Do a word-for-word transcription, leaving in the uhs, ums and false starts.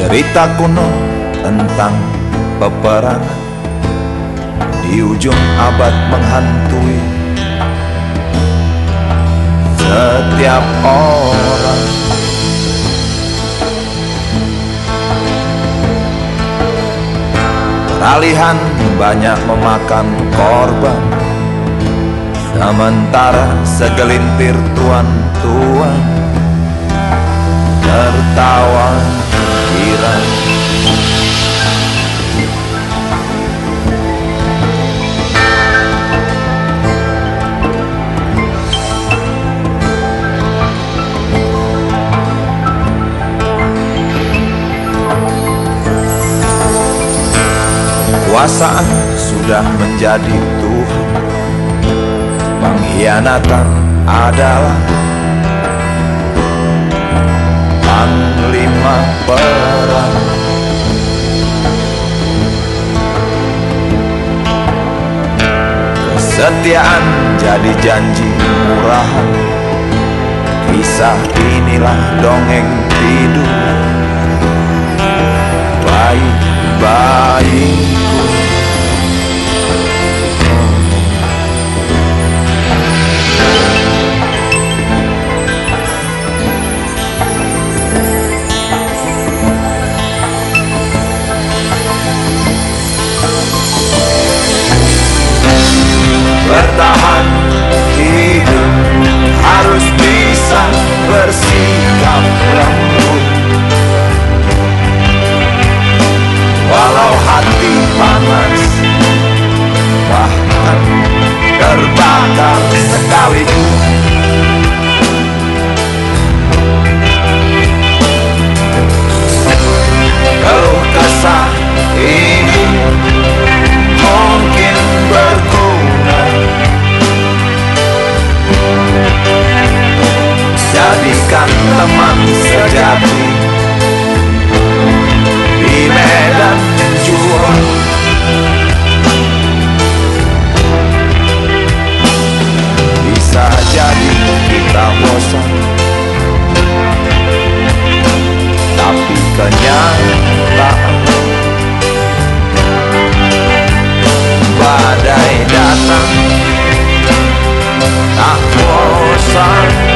Cerita kuno tentang peperangan di ujung abad menghantui setiap orang. Peralihan banyak memakan korban, sementara segelintir tuan-tuan tertawa girang. Kekuasaan sudah menjadi Tuhan, pengkhianatan adalah panglima perang. Kesetiaan jadi janji murahan, kisah inilah dongeng tidur bayi-bayiku. Bertahan hidup harus bisa bersikap lembut, walau hati panas bahkan terbakar sekaligus. Keluh kesah ini mungkin berguna, jadikan teman sejati di medan juang. Bisa jadi kita bosan, tapi kenyataan badai datang tak bosan.